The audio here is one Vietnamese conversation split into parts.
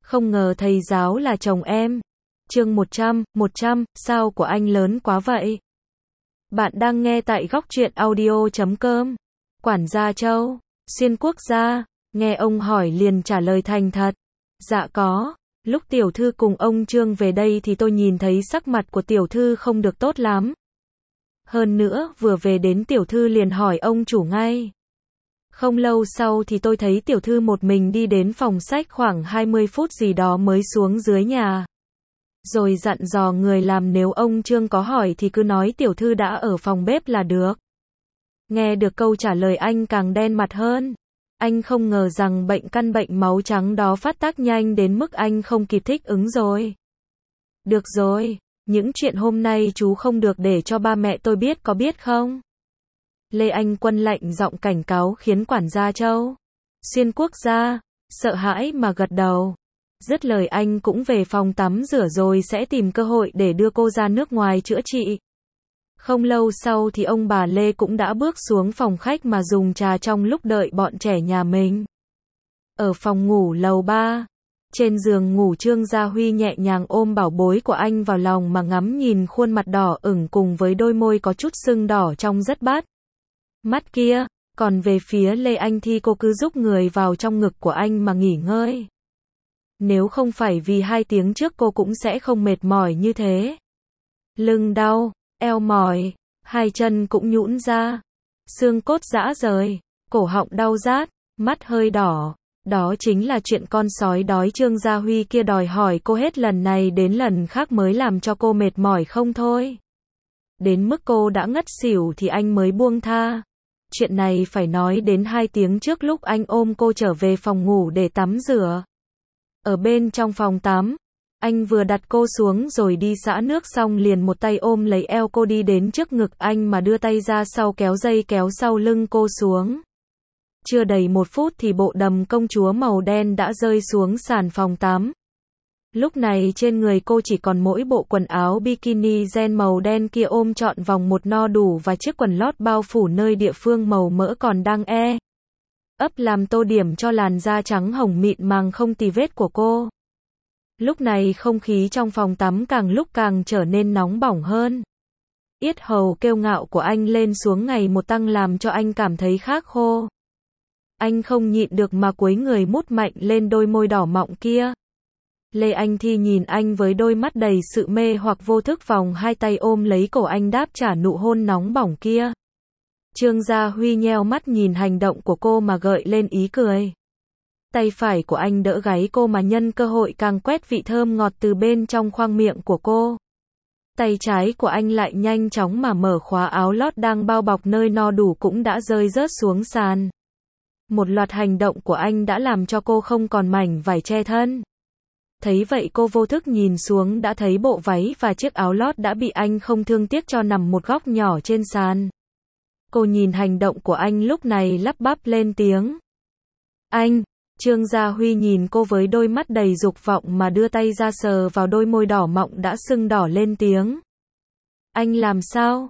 Không ngờ thầy giáo là chồng em. Chương 100, sao của anh lớn quá vậy? Bạn đang nghe tại góc truyện audio.com. Quản gia Châu, xuyên quốc gia, nghe ông hỏi liền trả lời thành thật. Dạ có, lúc tiểu thư cùng ông Trương về đây thì tôi nhìn thấy sắc mặt của tiểu thư không được tốt lắm. Hơn nữa, vừa về đến tiểu thư liền hỏi ông chủ ngay. Không lâu sau thì tôi thấy tiểu thư một mình đi đến phòng sách khoảng 20 phút gì đó mới xuống dưới nhà. Rồi dặn dò người làm nếu ông Trương có hỏi thì cứ nói tiểu thư đã ở phòng bếp là được. Nghe được câu trả lời anh càng đen mặt hơn. Anh không ngờ rằng bệnh máu trắng đó phát tác nhanh đến mức anh không kịp thích ứng rồi. Được rồi, những chuyện hôm nay chú không được để cho ba mẹ tôi biết có biết không? Lê Anh Quân lạnh giọng cảnh cáo khiến quản gia Châu, xuyên quốc gia, sợ hãi mà gật đầu. Dứt lời anh cũng về phòng tắm rửa rồi sẽ tìm cơ hội để đưa cô ra nước ngoài chữa trị. Không lâu sau thì ông bà Lê cũng đã bước xuống phòng khách mà dùng trà trong lúc đợi bọn trẻ nhà mình. Ở phòng ngủ lầu 3, trên giường ngủ Trương Gia Huy nhẹ nhàng ôm bảo bối của anh vào lòng mà ngắm nhìn khuôn mặt đỏ ửng cùng với đôi môi có chút sưng đỏ trông rất bắt mắt kia. Còn về phía Lê Anh thì cô cứ rúc người vào trong ngực của anh mà nghỉ ngơi. Nếu không phải vì 2 tiếng trước cô cũng sẽ không mệt mỏi như thế. Lưng đau, eo mỏi, 2 chân cũng nhũn ra, xương cốt rã rời, cổ họng đau rát, mắt hơi đỏ. Đó chính là chuyện con sói đói Trương Gia Huy kia đòi hỏi cô hết lần này đến lần khác mới làm cho cô mệt mỏi không thôi. Đến mức cô đã ngất xỉu thì anh mới buông tha. Chuyện này phải nói đến 2 tiếng trước lúc anh ôm cô trở về phòng ngủ để tắm rửa. Ở bên trong phòng tắm, anh vừa đặt cô xuống rồi đi xả nước xong liền một tay ôm lấy eo cô đi đến trước ngực anh mà đưa tay ra sau kéo dây kéo sau lưng cô xuống. Chưa đầy 1 phút thì bộ đầm công chúa màu đen đã rơi xuống sàn phòng tắm. Lúc này trên người cô chỉ còn mỗi bộ quần áo bikini ren màu đen kia ôm trọn vòng một no đủ và chiếc quần lót bao phủ nơi địa phương màu mỡ còn đang ấp làm tô điểm cho làn da trắng hồng mịn màng không tì vết của cô. Lúc này không khí trong phòng tắm càng lúc càng trở nên nóng bỏng hơn. Yết hầu kiêu ngạo của anh lên xuống ngày một tăng làm cho anh cảm thấy khát khô. Anh không nhịn được mà cúi người mút mạnh lên đôi môi đỏ mọng kia. Lê Anh Thi nhìn anh với đôi mắt đầy sự mê hoặc vô thức vòng 2 tay ôm lấy cổ anh đáp trả nụ hôn nóng bỏng kia. Trương Gia Huy nheo mắt nhìn hành động của cô mà gợi lên ý cười. Tay phải của anh đỡ gáy cô mà nhân cơ hội càng quét vị thơm ngọt từ bên trong khoang miệng của cô. Tay trái của anh lại nhanh chóng mà mở khóa áo lót đang bao bọc nơi no đủ cũng đã rơi rớt xuống sàn. Một loạt hành động của anh đã làm cho cô không còn mảnh vải che thân. Thấy vậy cô vô thức nhìn xuống đã thấy bộ váy và chiếc áo lót đã bị anh không thương tiếc cho nằm một góc nhỏ trên sàn. Cô nhìn hành động của anh lúc này lắp bắp lên tiếng. Anh, Trương Gia Huy nhìn cô với đôi mắt đầy dục vọng mà đưa tay ra sờ vào đôi môi đỏ mọng đã sưng đỏ lên tiếng. Anh làm sao?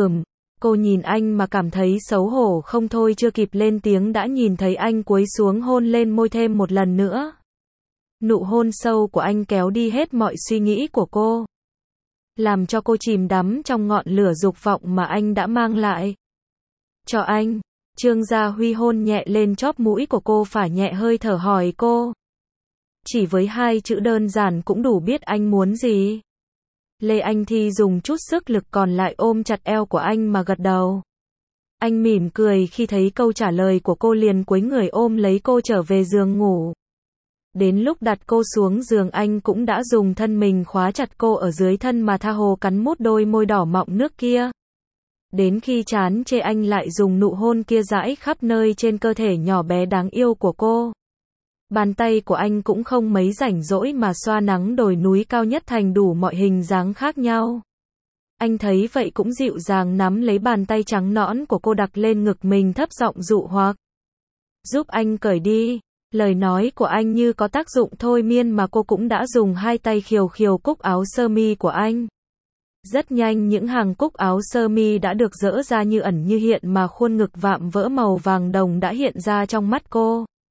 Cô nhìn anh mà cảm thấy xấu hổ không thôi chưa kịp lên tiếng đã nhìn thấy anh cúi xuống hôn lên môi thêm một lần nữa. Nụ hôn sâu của anh kéo đi hết mọi suy nghĩ của cô. Làm cho cô chìm đắm trong ngọn lửa dục vọng mà anh đã mang lại. Cho anh, Trương Gia Huy hôn nhẹ lên chóp mũi của cô phả nhẹ hơi thở hỏi cô. Chỉ với 2 chữ đơn giản cũng đủ biết anh muốn gì. Lê Anh Thi dùng chút sức lực còn lại ôm chặt eo của anh mà gật đầu. Anh mỉm cười khi thấy câu trả lời của cô liền cúi người ôm lấy cô trở về giường ngủ. Đến lúc đặt cô xuống giường anh cũng đã dùng thân mình khóa chặt cô ở dưới thân mà tha hồ cắn mút đôi môi đỏ mọng nước kia. Đến khi chán chê anh lại dùng nụ hôn kia dãi khắp nơi trên cơ thể nhỏ bé đáng yêu của cô. Bàn tay của anh cũng không mấy rảnh rỗi mà xoa nắng đồi núi cao nhất thành đủ mọi hình dáng khác nhau. Anh thấy vậy cũng dịu dàng nắm lấy bàn tay trắng nõn của cô đặt lên ngực mình thấp giọng dụ hoặc. Giúp anh cởi đi. Lời nói của anh như có tác dụng thôi miên mà cô cũng đã dùng 2 tay khều khều cúc áo sơ mi của anh. Rất nhanh những hàng cúc áo sơ mi đã được dỡ ra như ẩn như hiện mà khuôn ngực vạm vỡ màu vàng đồng đã hiện ra trong mắt cô.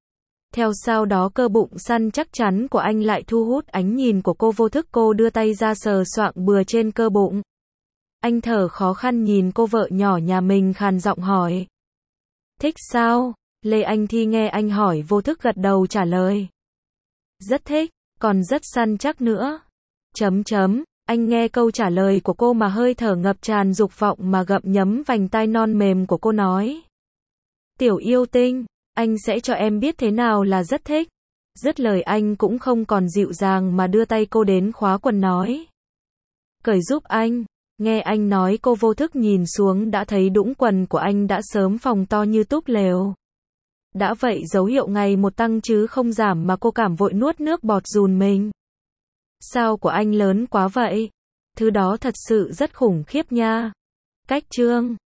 Theo sau đó cơ bụng săn chắc chắn của anh lại thu hút ánh nhìn của cô, vô thức cô đưa tay ra sờ soạng bừa trên cơ bụng. Anh thở khó khăn nhìn cô vợ nhỏ nhà mình, khàn giọng hỏi. Thích sao? Lê Anh Thi nghe anh hỏi vô thức gật đầu trả lời. Rất thích, còn rất săn chắc nữa. Anh nghe câu trả lời của cô mà hơi thở ngập tràn dục vọng mà gặm nhấm vành tai non mềm của cô, nói. Tiểu yêu tinh, anh sẽ cho em biết thế nào là rất thích. Dứt lời anh cũng không còn dịu dàng mà đưa tay cô đến khóa quần nói. Cởi giúp anh. Nghe anh nói, cô vô thức nhìn xuống đã thấy đũng quần của anh đã sớm phồng to như túp lều. Đã vậy dấu hiệu ngày một tăng chứ không giảm mà cô cảm vội nuốt nước bọt rùn mình. Sao của anh lớn quá vậy? Thứ đó thật sự rất khủng khiếp nha. Cách chương